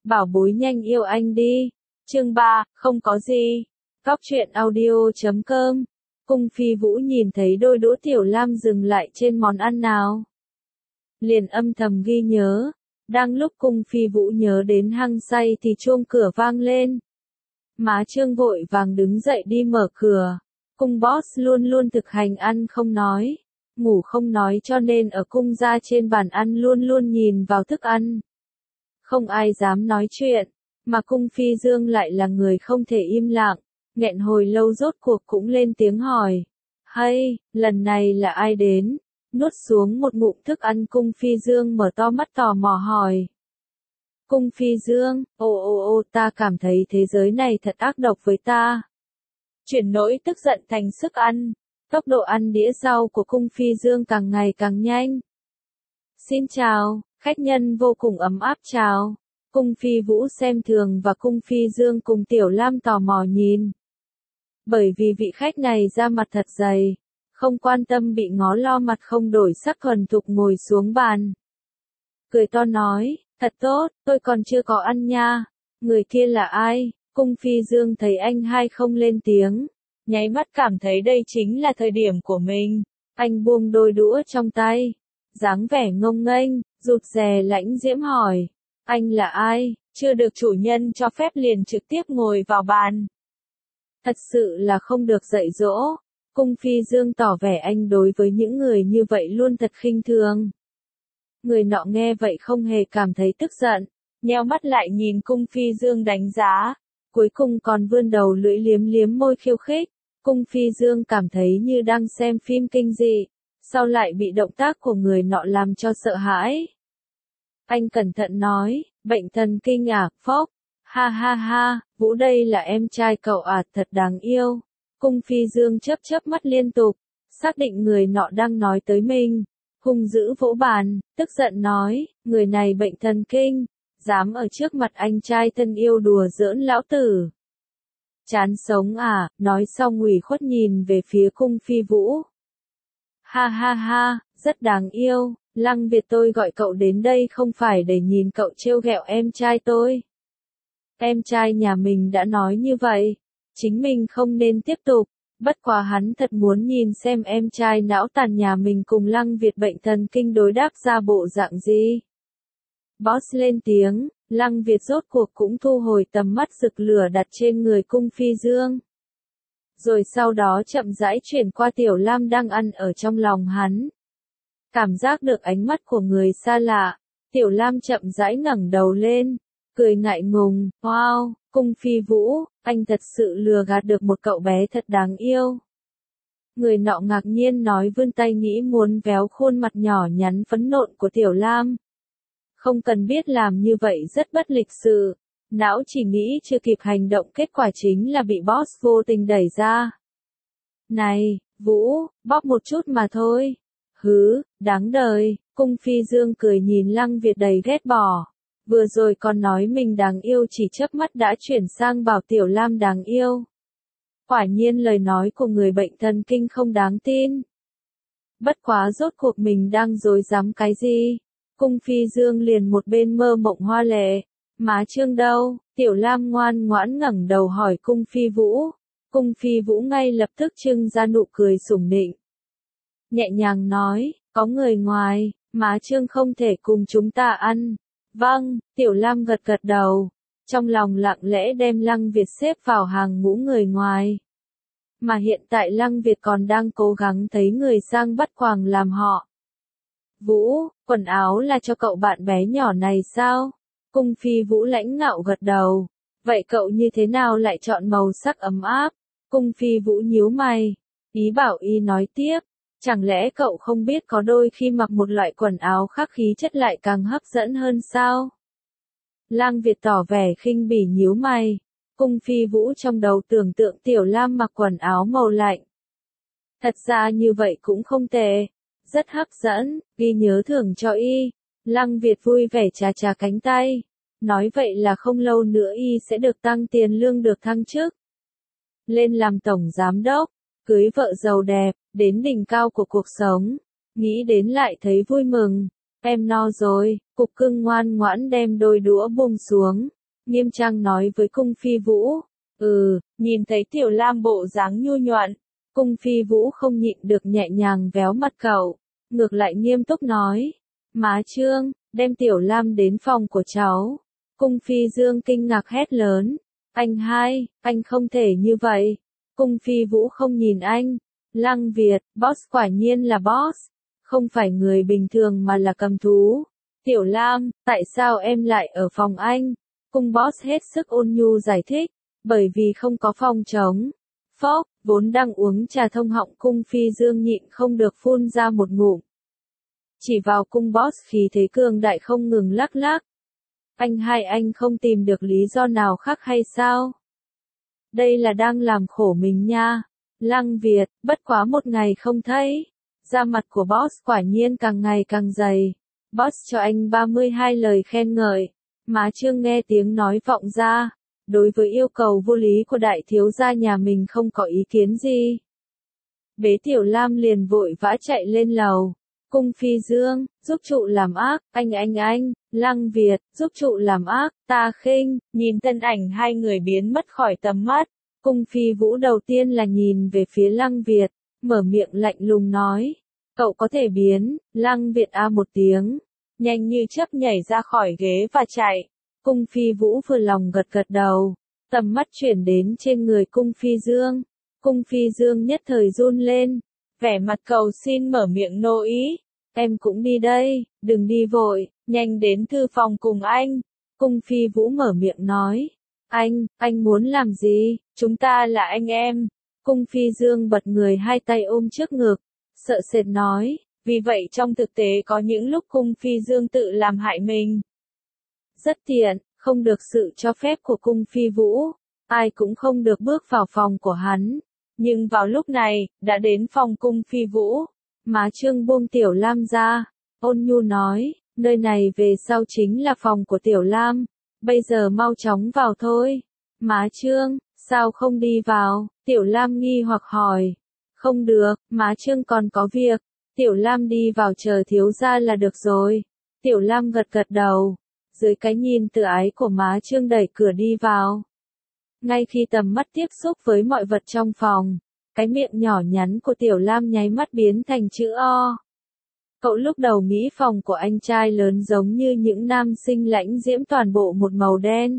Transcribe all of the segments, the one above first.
Bảo bối nhanh yêu anh đi. Chương 3, không có gì. Góc truyện audio.com. Cung Phi Vũ nhìn thấy đôi đũa Tiểu Lam dừng lại trên món ăn nào, liền âm thầm ghi nhớ. Đang lúc Cung Phi Vũ nhớ đến hăng say thì chuông cửa vang lên. Má Trương vội vàng đứng dậy đi mở cửa. Cung boss luôn luôn thực hành ăn không nói, ngủ không nói, cho nên ở cung gia trên bàn ăn luôn luôn nhìn vào thức ăn. Không ai dám nói chuyện, mà Cung Phi Dương lại là người không thể im lặng, nghẹn hồi lâu rốt cuộc cũng lên tiếng hỏi. Hay, lần này là ai đến? Nuốt xuống một ngụm thức ăn, Cung Phi Dương mở to mắt tò mò hỏi. Cung Phi Dương, ta cảm thấy thế giới này thật ác độc với ta. Chuyển nỗi tức giận thành sức ăn, tốc độ ăn đĩa rau của Cung Phi Dương càng ngày càng nhanh. Xin chào, khách nhân vô cùng ấm áp chào. Cung Phi Vũ xem thường và Cung Phi Dương cùng Tiểu Lam tò mò nhìn. Bởi vì vị khách này da mặt thật dày, không quan tâm bị ngó, lo mặt không đổi sắc thuần thục ngồi xuống bàn. Cười to nói, thật tốt, tôi còn chưa có ăn nha. Người kia là ai? Cung Phi Dương thấy anh hai không lên tiếng, nháy mắt cảm thấy đây chính là thời điểm của mình. Anh buông đôi đũa trong tay, dáng vẻ ngông nghênh, rụt rè lãnh diễm hỏi. Anh là ai? Chưa được chủ nhân cho phép liền trực tiếp ngồi vào bàn. Thật sự là không được dạy dỗ. Cung Phi Dương tỏ vẻ anh đối với những người như vậy luôn thật khinh thường. Người nọ nghe vậy không hề cảm thấy tức giận, nheo mắt lại nhìn Cung Phi Dương đánh giá, cuối cùng còn vươn đầu lưỡi liếm liếm môi khiêu khích. Cung Phi Dương cảm thấy như đang xem phim kinh dị, sau lại bị động tác của người nọ làm cho sợ hãi. Anh cẩn thận nói, bệnh thần kinh à, phốc, ha ha ha, Vũ đây là em trai cậu à, thật đáng yêu. Cung Phi Dương chớp mắt liên tục, xác định người nọ đang nói tới mình, hung dữ vỗ bàn, tức giận nói, người này bệnh thần kinh, dám ở trước mặt anh trai thân yêu đùa giỡn lão tử. Chán sống à, nói xong ủy khuất nhìn về phía Cung Phi Vũ. Ha ha ha, rất đáng yêu, Lăng Việt tôi gọi cậu đến đây không phải để nhìn cậu trêu ghẹo em trai tôi. Em trai nhà mình đã nói như vậy, chính mình không nên tiếp tục, bất quá hắn thật muốn nhìn xem em trai não tàn nhà mình cùng Lăng Việt bệnh thần kinh đối đáp ra bộ dạng gì. Boss lên tiếng, Lăng Việt rốt cuộc cũng thu hồi tầm mắt rực lửa đặt trên người Cung Phi Dương. Rồi sau đó chậm rãi chuyển qua Tiểu Lam đang ăn ở trong lòng hắn. Cảm giác được ánh mắt của người xa lạ, Tiểu Lam chậm rãi ngẩng đầu lên, cười ngại ngùng, wow, Cung Phi Vũ, anh thật sự lừa gạt được một cậu bé thật đáng yêu. Người nọ ngạc nhiên nói, vươn tay nghĩ muốn véo khuôn mặt nhỏ nhắn phấn nộn của Tiểu Lam. Không cần biết làm như vậy rất bất lịch sự, não chỉ nghĩ chưa kịp hành động, kết quả chính là bị boss vô tình đẩy ra. Này, Vũ, bóp một chút mà thôi. Hứ, đáng đời, Cung Phi Dương cười nhìn Lăng Việt đầy ghét bỏ. Vừa rồi còn nói mình đáng yêu, chỉ chớp mắt đã chuyển sang bảo Tiểu Lam đáng yêu. Quả nhiên lời nói của người bệnh thần kinh không đáng tin. Bất quá rốt cuộc mình đang dối dám cái gì? Cung Phi Dương liền một bên mơ mộng hoa lệ. Má Trương đâu? Tiểu Lam ngoan ngoãn ngẩng đầu hỏi Cung Phi Vũ. Cung Phi Vũ ngay lập tức trưng ra nụ cười sủng nịnh. Nhẹ nhàng nói, có người ngoài, má Trương không thể cùng chúng ta ăn. Vâng, Tiểu Lam gật gật đầu, trong lòng lặng lẽ đem Lăng Việt xếp vào hàng ngũ người ngoài. Mà hiện tại Lăng Việt còn đang cố gắng thấy người sang bắt quàng làm họ. Vũ, quần áo là cho cậu bạn bé nhỏ này sao? Cung Phi Vũ lãnh ngạo gật đầu. Vậy cậu như thế nào lại chọn màu sắc ấm áp? Cung Phi Vũ nhíu mày, ý bảo y nói tiếp. Chẳng lẽ cậu không biết có đôi khi mặc một loại quần áo khác khí chất lại càng hấp dẫn hơn sao? Lăng Việt tỏ vẻ khinh bỉ nhíu mày. Cung Phi Vũ trong đầu tưởng tượng Tiểu Lam mặc quần áo màu lạnh. Thật ra như vậy cũng không tệ, rất hấp dẫn, ghi nhớ thưởng cho y. Lăng Việt vui vẻ chà chà cánh tay, nói vậy là không lâu nữa y sẽ được tăng tiền lương, được thăng chức lên làm tổng giám đốc, cưới vợ giàu đẹp, đến đỉnh cao của cuộc sống. Nghĩ đến lại thấy vui mừng. Em no rồi, cục cưng ngoan ngoãn đem đôi đũa buông xuống, Nghiêm trang nói với cung phi vũ. Nhìn thấy Tiểu Lam bộ dáng nhu nhuận, cung phi vũ không nhịn được nhẹ nhàng véo mặt cậu, ngược lại nghiêm túc nói. Má Trương, đem Tiểu Lam đến phòng của cháu. Cung phi dương kinh ngạc hét lớn. Anh hai, anh không thể như vậy. Cung phi vũ không nhìn anh. Lăng Việt, boss quả nhiên là boss. Không phải người bình thường mà là cầm thú. Tiểu Lam, tại sao em lại ở phòng anh? Cung boss hết sức ôn nhu giải thích. Bởi vì không có phòng trống. Phốc, vốn đang uống trà thông họng cung phi dương nhịn không được phun ra một ngụm. Chỉ vào cung boss khí thế cường đại không ngừng lắc lắc. Anh hai, anh không tìm được lý do nào khác hay sao? Đây là đang làm khổ mình nha. Lăng Việt, bất quá một ngày không thấy. Da mặt của boss quả nhiên càng ngày càng dày. Boss cho anh 32 lời khen ngợi. Má Trương nghe tiếng nói vọng ra. Đối với yêu cầu vô lý của đại thiếu gia nhà mình không có ý kiến gì. Bế Tiểu Lam liền vội vã chạy lên lầu. Cung phi dương, giúp trụ làm ác, anh. Lăng Việt, giúp trụ làm ác, ta khinh. Nhìn thân ảnh hai người biến mất khỏi tầm mắt. Cung phi vũ đầu tiên là nhìn về phía Lăng Việt, mở miệng lạnh lùng nói. Cậu có thể biến. Lăng Việt một tiếng, nhanh như chớp nhảy ra khỏi ghế và chạy. Cung phi vũ vừa lòng gật gật đầu, tầm mắt chuyển đến trên người cung phi dương. Cung phi dương nhất thời run lên, vẻ mặt cầu xin mở miệng nô ý. Em cũng đi đây, đừng đi vội, nhanh đến thư phòng cùng anh. Cung phi vũ mở miệng nói. Anh muốn làm gì? Chúng ta là anh em. Cung phi dương bật người hai tay ôm trước ngực, sợ sệt nói. Vì vậy trong thực tế có những lúc cung phi dương tự làm hại mình. Rất tiện, không được sự cho phép của cung phi vũ, ai cũng không được bước vào phòng của hắn. Nhưng vào lúc này, đã đến phòng cung phi vũ. Má Trương buông Tiểu Lam ra, ôn nhu nói, nơi này về sau chính là phòng của Tiểu Lam, bây giờ mau chóng vào thôi. Má Trương, sao không đi vào? Tiểu Lam nghi hoặc hỏi. Không được, má Trương còn có việc. Tiểu Lam đi vào chờ thiếu gia là được rồi. Tiểu Lam gật gật đầu. Dưới cái nhìn tự ái của má Trương đẩy cửa đi vào. Ngay khi tầm mắt tiếp xúc với mọi vật trong phòng, cái miệng nhỏ nhắn của Tiểu Lam nháy mắt biến thành chữ O. Cậu lúc đầu nghĩ phòng của anh trai lớn giống như những nam sinh lãnh diễm toàn bộ một màu đen.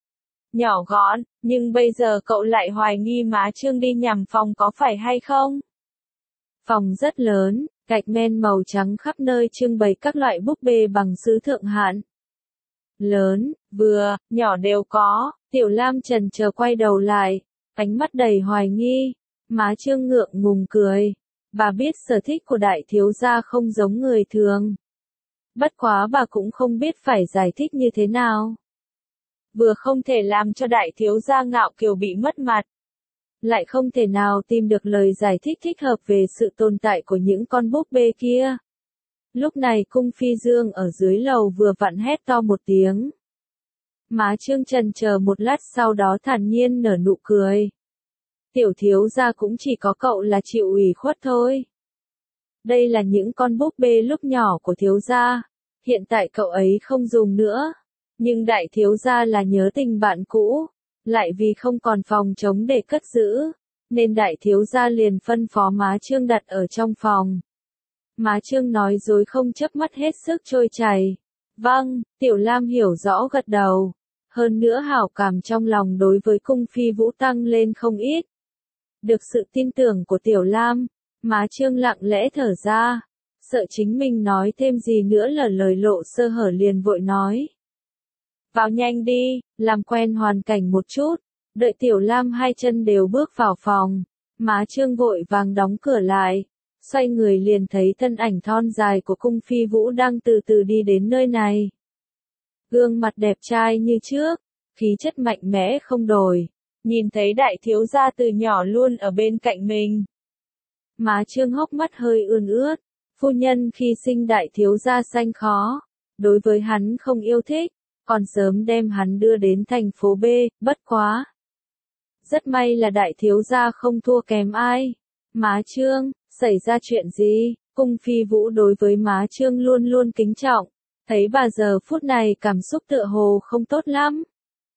Nhỏ gọn, nhưng bây giờ cậu lại hoài nghi má Trương đi nhầm phòng có phải hay không? Phòng rất lớn, gạch men màu trắng khắp nơi trưng bày các loại búp bê bằng sứ thượng hạng. Lớn, vừa, nhỏ đều có. Tiểu Lam chần chờ quay đầu lại, ánh mắt đầy hoài nghi. Má Trương ngượng ngùng cười. Bà biết sở thích của đại thiếu gia không giống người thường. Bất quá bà cũng không biết phải giải thích như thế nào. Vừa không thể làm cho đại thiếu gia ngạo kiều bị mất mặt, lại không thể nào tìm được lời giải thích thích hợp về sự tồn tại của những con búp bê kia. Lúc này cung phi dương ở dưới lầu vừa vặn hét to một tiếng. Má Trương chần chờ một lát sau đó thản nhiên nở nụ cười. Tiểu thiếu gia cũng chỉ có cậu là chịu ủy khuất thôi. Đây là những con búp bê lúc nhỏ của thiếu gia, hiện tại cậu ấy không dùng nữa. Nhưng đại thiếu gia là nhớ tình bạn cũ, lại vì không còn phòng trống để cất giữ, nên đại thiếu gia liền phân phó má Trương đặt ở trong phòng. Má Trương nói dối không chớp mắt hết sức trôi chảy. Vâng, Tiểu Lam hiểu rõ gật đầu. Hơn nữa hảo cảm trong lòng đối với cung phi vũ tăng lên không ít. Được sự tin tưởng của Tiểu Lam, má Trương lặng lẽ thở ra, sợ chính mình nói thêm gì nữa là lời lộ sơ hở liền vội nói. Vào nhanh đi, làm quen hoàn cảnh một chút. Đợi Tiểu Lam hai chân đều bước vào phòng, má Trương vội vàng đóng cửa lại, xoay người liền thấy thân ảnh thon dài của cung phi vũ đang từ từ đi đến nơi này. Gương mặt đẹp trai như trước, khí chất mạnh mẽ không đổi, nhìn thấy đại thiếu gia từ nhỏ luôn ở bên cạnh mình. Má Trương hốc mắt hơi ươn ướt, phu nhân khi sinh đại thiếu gia sanh khó, đối với hắn không yêu thích, còn sớm đem hắn đưa đến thành phố B, bất quá. Rất may là đại thiếu gia không thua kém ai. Má Trương, xảy ra chuyện gì? Cung phi vũ đối với má Trương luôn luôn kính trọng, thấy bà giờ phút này cảm xúc tựa hồ không tốt lắm.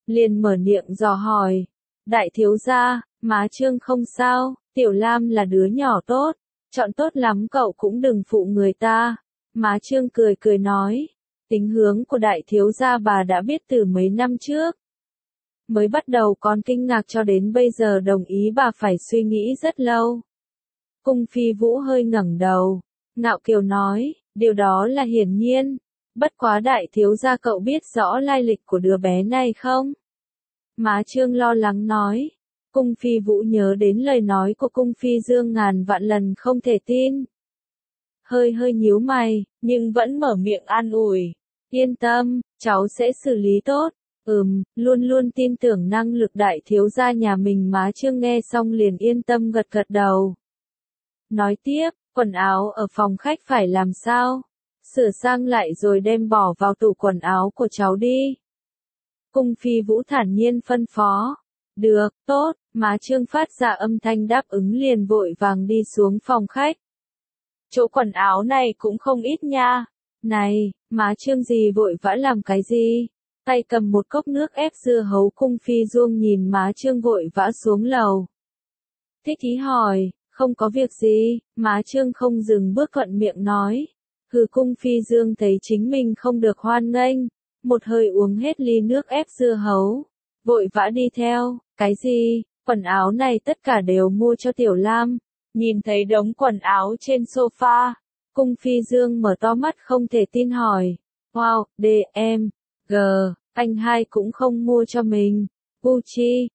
liền mở miệng dò hỏi. Đại thiếu gia, má Trương không sao, Tiểu Lam là đứa nhỏ tốt, chọn tốt lắm cậu cũng đừng phụ người ta. Má Trương cười cười nói, tính hướng của đại thiếu gia bà đã biết từ mấy năm trước. Mới bắt đầu còn kinh ngạc cho đến bây giờ đồng ý bà phải suy nghĩ rất lâu. Cung Phi Vũ hơi ngẩng đầu, ngạo kiều nói, điều đó là hiển nhiên. Bất quá đại thiếu gia cậu biết rõ lai lịch của đứa bé này không? Má Trương lo lắng nói. Cung Phi Vũ nhớ đến lời nói của Cung Phi Dương ngàn vạn lần không thể tin. Hơi nhíu mày, nhưng vẫn mở miệng an ủi. Yên tâm, cháu sẽ xử lý tốt. Luôn luôn tin tưởng năng lực đại thiếu gia nhà mình. Má Trương nghe xong liền yên tâm gật gật đầu. Nói tiếp, quần áo ở phòng khách phải làm sao? Sửa sang lại rồi đem bỏ vào tủ quần áo của cháu đi. Cung Phi Vũ thản nhiên phân phó. Được, tốt, má Trương phát ra âm thanh đáp ứng liền vội vàng đi xuống phòng khách. Chỗ quần áo này cũng không ít nha. Này, má Trương gì vội vã làm cái gì? Tay cầm một cốc nước ép dưa hấu. Cung Phi Duông nhìn má Trương vội vã xuống lầu. Thích Thí hỏi, không có việc gì, má Trương không dừng bước thuận miệng nói. Cung Phi Dương thấy chính mình không được hoan nghênh, một hơi uống hết ly nước ép dưa hấu, vội vã đi theo. Cái gì? Quần áo này tất cả đều mua cho Tiểu Lam. Nhìn thấy đống quần áo trên sofa, Cung Phi Dương mở to mắt không thể tin hỏi. Wow, D.M.G, anh hai cũng không mua cho mình. Gucci,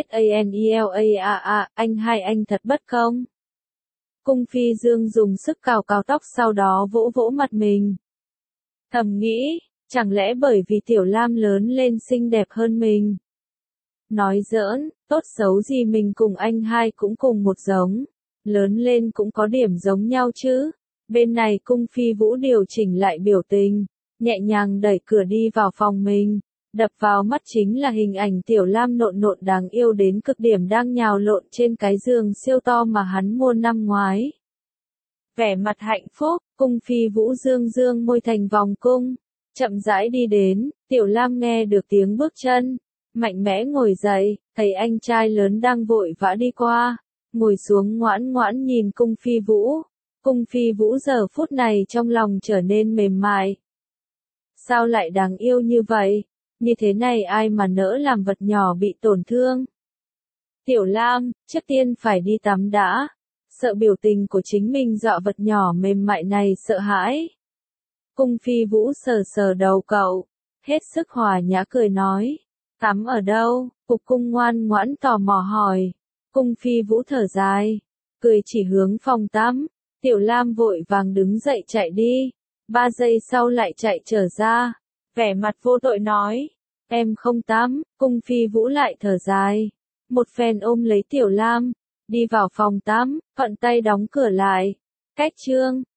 CSANELAA, anh hai anh thật bất công. Cung Phi Dương dùng sức cào cào tóc sau đó vỗ vỗ mặt mình. Thầm nghĩ, chẳng lẽ bởi vì Tiểu Lam lớn lên xinh đẹp hơn mình? Nói giỡn, tốt xấu gì mình cùng anh hai cũng cùng một giống. Lớn lên cũng có điểm giống nhau chứ. Bên này Cung Phi Vũ điều chỉnh lại biểu tình, nhẹ nhàng đẩy cửa đi vào phòng mình. Đập vào mắt chính là hình ảnh Tiểu Lam nộn nộn đáng yêu đến cực điểm đang nhào lộn trên cái giường siêu to mà hắn mua năm ngoái. Vẻ mặt hạnh phúc, Cung Phi Vũ dương dương môi thành vòng cung, chậm rãi đi đến. Tiểu Lam nghe được tiếng bước chân, mạnh mẽ ngồi dậy, thấy anh trai lớn đang vội vã đi qua, ngồi xuống ngoãn ngoãn nhìn Cung Phi Vũ. Cung Phi Vũ giờ phút này trong lòng trở nên mềm mại. Sao lại đáng yêu như vậy? Như thế này ai mà nỡ làm vật nhỏ bị tổn thương? Tiểu Lam, trước tiên phải đi tắm đã. Sợ biểu tình của chính mình dọa vật nhỏ mềm mại này sợ hãi. Cung Phi Vũ sờ sờ đầu cậu, hết sức hòa nhã cười nói. Tắm ở đâu? Cục Cung ngoan ngoãn tò mò hỏi. Cung Phi Vũ thở dài, cười chỉ hướng phòng tắm. Tiểu Lam vội vàng đứng dậy chạy đi. 3 giây sau lại chạy trở ra. Vẻ mặt vô tội nói. Em không tắm. Cung Phi Vũ lại thở dài. Một phen ôm lấy Tiểu Lam, đi vào phòng tắm, thuận tay đóng cửa lại. Cách chương